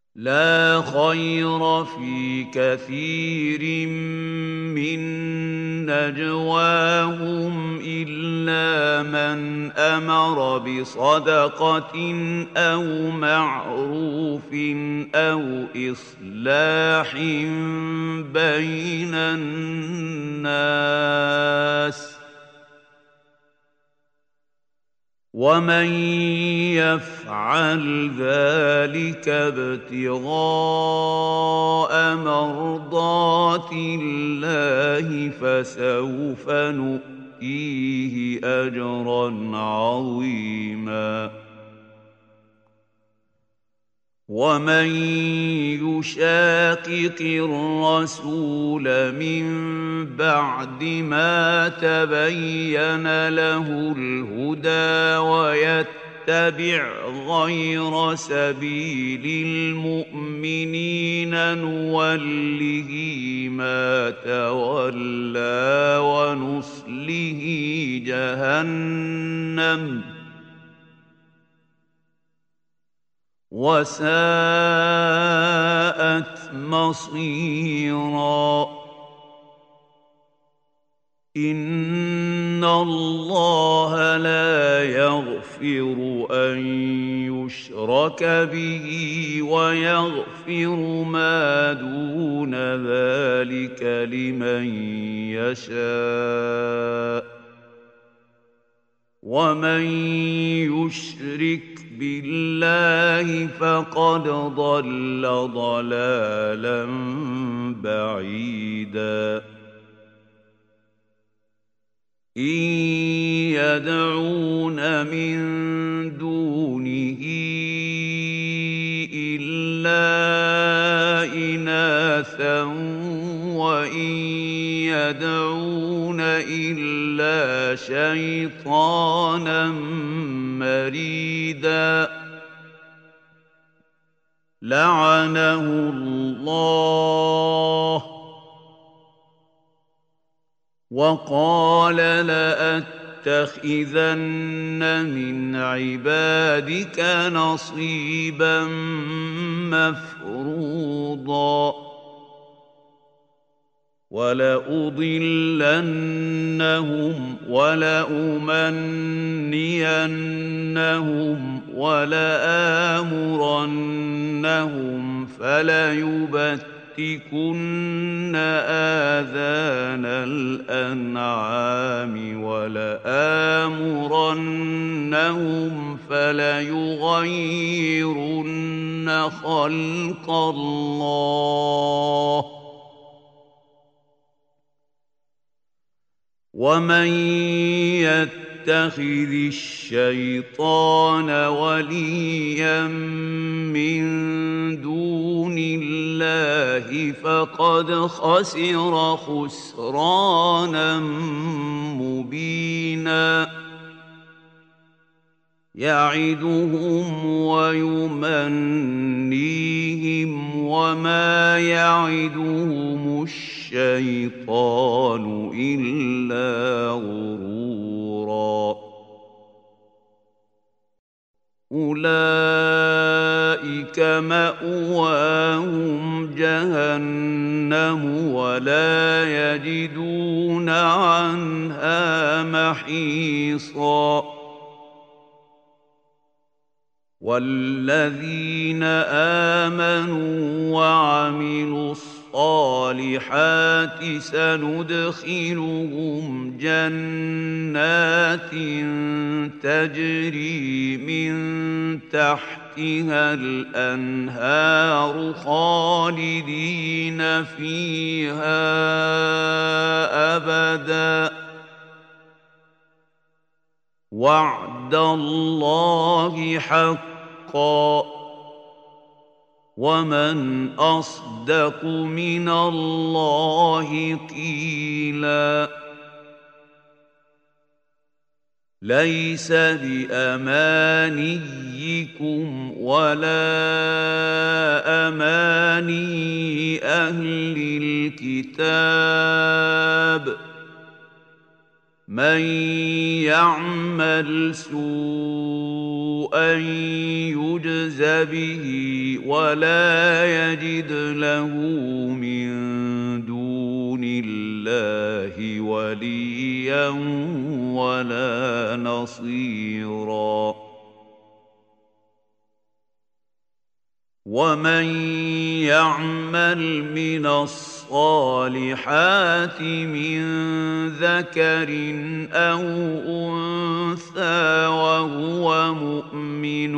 لا خير في كثير من نجواهم إلا من أمر بصدقة أو معروف أو إصلاح بين الناس، ومن يفعل ذلك ابتغاء مرضات الله فسوف نؤتيه أجرا عظيما. ومن يشاقق الرسول من بعد ما تبين له الهدى ويتبع غير سبيل المؤمنين نوله ما تولى ونصله جهنم وساءت مصيرا. إن الله لا يغفر أن يشرك به ويغفر ما دون ذلك لمن يشاء، ومن يشرك بالله فقد ضل ضلالا بعيدا. إن يدعون من دونه إلا إناثا وإن يدعون إلا شيطانا مريدا لعنه الله وقال لأتخذن من عبادك نصيبا مفروضا ولأضلنهم ولأمنينهم ولآمرنهم فليبتكن آذان الأنعام ولآمرنهم فليغيرن خلق الله ومن يتخذ الشيطان وليا من دون الله فقد خسر خسرانا مبينا يعدهم ويمنيهم وما يعدهم الشيطان إلا غرورا أولئك مأواهم جهنم ولا يجدون عنها محيصا والذين آمنوا وعملوا الصالحات سندخلهم جنات تجري من تحتها الأنهار خالدين فيها أبدا وعد الله حقا ومن أصدق من الله قيلا ليس بأمانيكم ولا أماني أهل الكتاب من يعمل سوءا أن يجز به ولا يجد له من دون الله وليا ولا نصيرا ومن يعمل من الصالحات من ذكر أو أنثى وهو مؤمن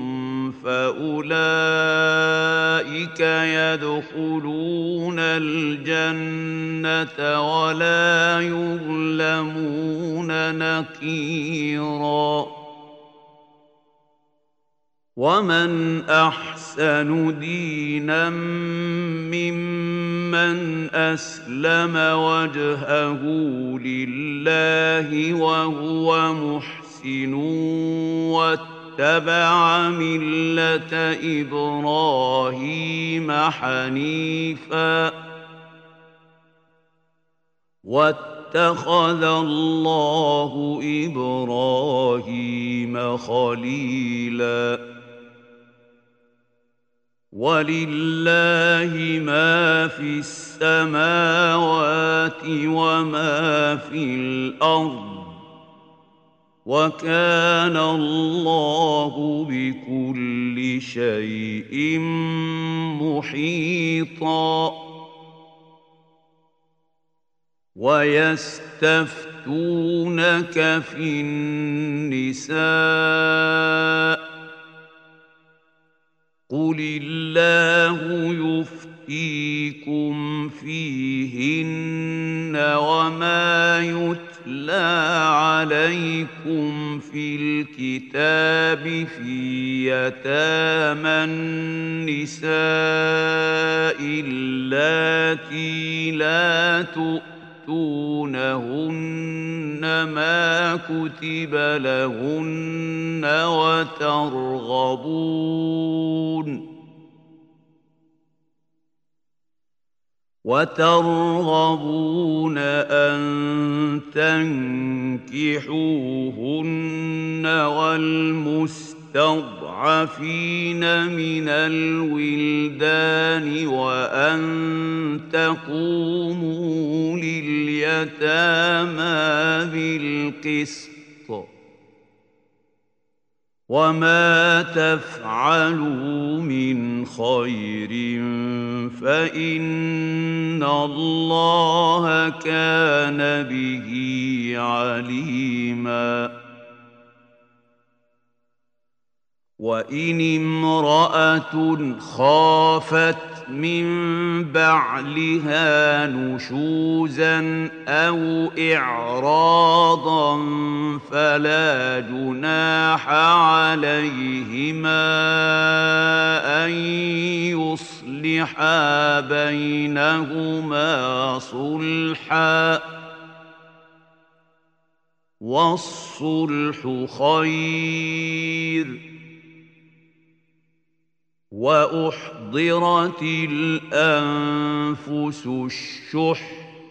فأولئك يدخلون الجنة ولا يظلمون نقيراً ومن أحسن دينا ممن أسلم وجهه لله وهو محسن واتبع ملة إبراهيم حنيفا واتخذ الله إبراهيم خليلا ولله ما في السماوات وما في الأرض وكان الله بكل شيء محيطا ويستفتونك في النساء قل الله يفتيكم فيهن وما يتلى عليكم في الكتاب في يتامى النساء اللاتي لا تؤتونهن ما كتب لهن وترغبون أن تنكحوهن والمستضعفين من الولدان وأن تقوموا لليتامى بالقسط وما تفعلوا من خير فإن الله كان به عليما وإن امرأة خافت من بعلها نشوزا أو إعراضا فلا جناح عليهما أن يصلحا بينهما صلحا والصلح خير وأحضرت الأنفس الشح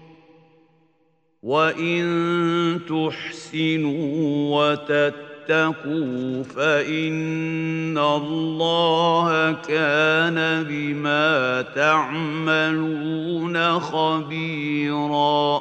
وإن تحسنوا وتتقوا فإن الله كان بما تعملون خبيراً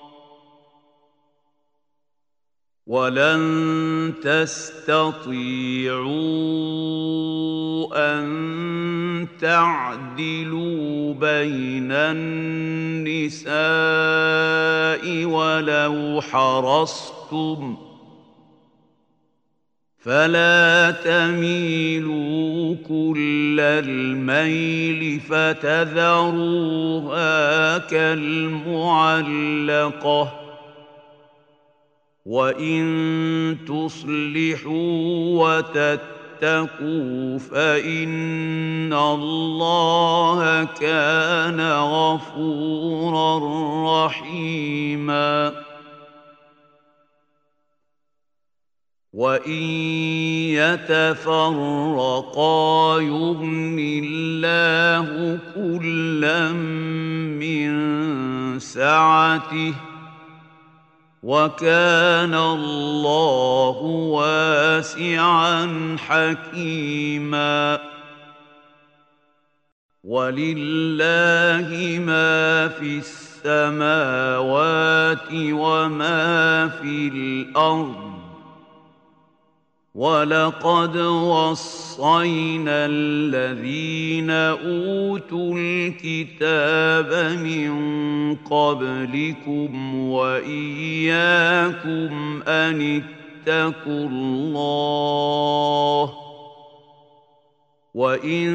ولن تستطيعوا أن تعدلوا بين النساء ولو حرصتم فلا تميلوا كل الميل فتذروها كالمعلقة وإن تصلحوا وتتقوا فإن الله كان غفورا رحيما وإن يتفرقا يغن الله كلا من سعته وكان الله واسعا حكيما ولله ما في السماوات وما في الأرض ولقد وصينا الذين أوتوا الكتاب من قبلكم وإياكم أن اتقوا الله وإن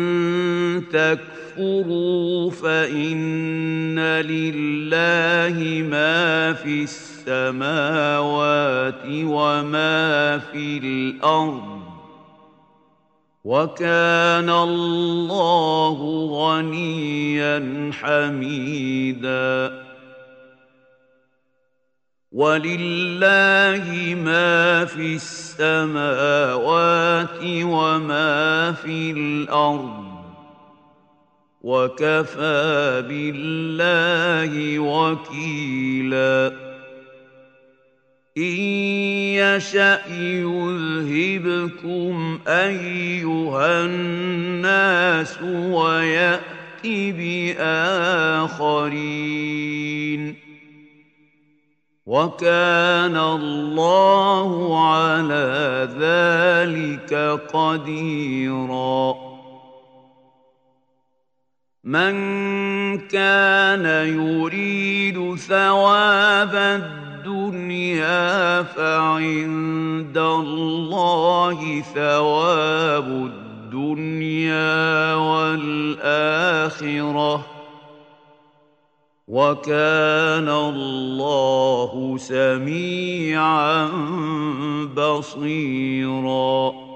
تكفروا فإن لله ما في السماوات وما في الأرض وكان الله غنيا حميدا ولله ما في السماوات وما في الأرض وكفى بالله وكيلا إن يشأ يذهبكم أيها الناس ويأت بآخرين وكان الله على ذلك قديرا من كان يريد ثواب الدنيا فعند الله ثواب الدنيا والآخرة وكان الله سميعا بصيرا